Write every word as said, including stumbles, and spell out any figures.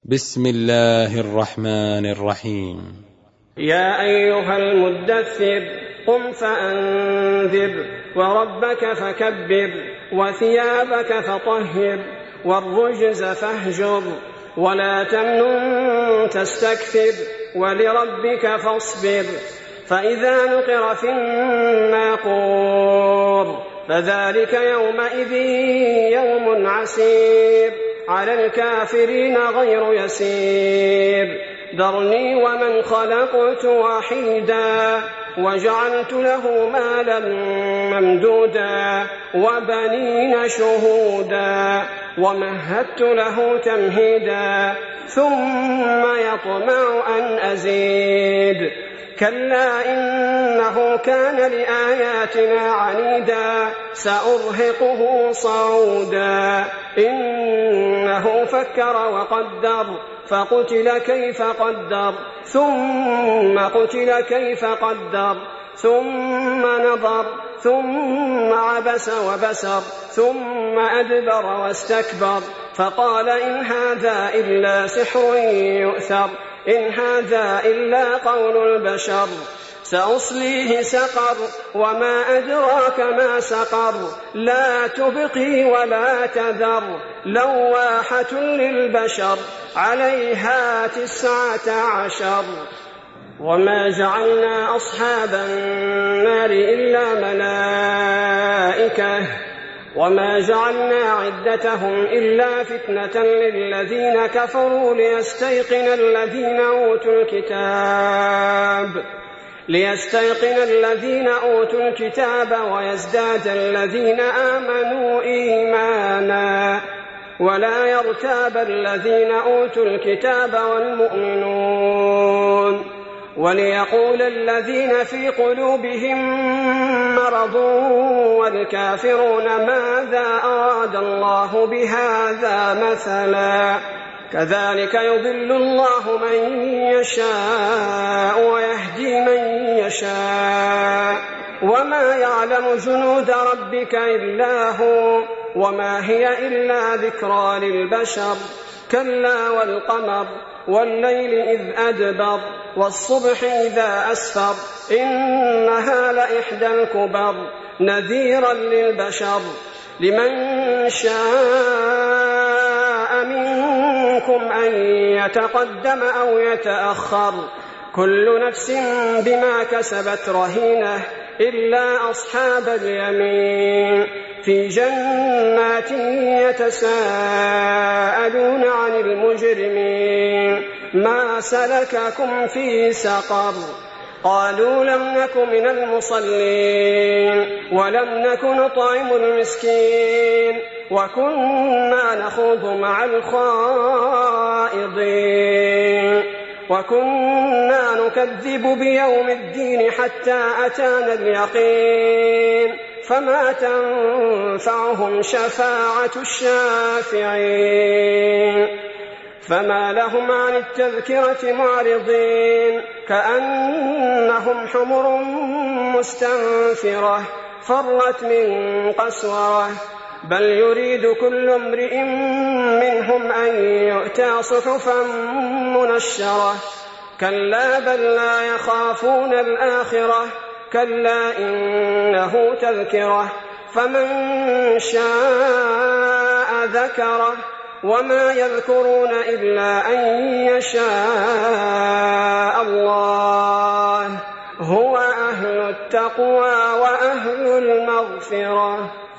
بسم الله الرحمن الرحيم. يا أيها المدثر قم فأنذر وربك فكبر وثيابك فطهر والرجز فاهجر ولا تمنن تستكثر ولربك فاصبر فإذا نقر في الناقور فذلك يومئذ يوم عسير على الكافرين غير يسير ذرني ومن خلقت وحيدا وجعلت له مالا ممدودا وبنين شهودا ومهدت له تمهيدا ثم يطمع أن أزيد كلا إنه كان لآياتنا عنيدا سأرهقه صعودا إنه فكر وقدر فقتل كيف قدر ثم قتل كيف قدر ثم نظر ثم عبس وبسر ثم أدبر واستكبر فقال إن هذا إلا سحر يؤثر إن هذا إلا قول البشر سأصليه سقر وما أدراك ما سقر لا تبقي ولا تذر لواحة للبشر عليها تسعة عشر وما جعلنا أصحاب النار إلا ملائكة وما جعلنا عدتهم إلا فتنة للذين كفروا ليستيقن الذين أوتوا الكتاب ليستيقن الذين أوتوا الكتاب ويزداد الذين آمنوا إيمانا ولا يرتاب الذين أوتوا الكتاب والمؤمنون وليقول الذين في قلوبهم مرض والكافرون ماذا أراد الله بهذا مثلا كذلك يضل الله من يشاء ويهدي من يشاء وما يعلم جنود ربك إلا هو وما هي إلا ذكرى للبشر كلا والقمر والليل إذ أدبر والصبح إذا أسفر إنها لإحدى الكبر نذيرا للبشر لمن شاء منكم أن يتقدم أو يتأخر كل نفس بما كسبت رهينة إلا أصحاب اليمين في جنات يتساءلون عن المجرمين ما سلككم في سقر قالوا لم نك من المصلين ولم نك نطعم المسكين وكنا نخوض مع الخائضين وكنا نكذب بيوم الدين حتى أتانا اليقين فما تنفعهم شفاعة الشافعين فما لهم عن التذكرة معرضين كأنهم حمر مستنفرة فرت من قسورة بل يريد كل امرئ منهم أن يؤتى صحفا منشرة كلا بل لا يخافون الآخرة كلا إنه تذكرة فمن شاء ذكره وما يذكرون إلا أن يشاء الله هو أهل التقوى وأهل المغفرة.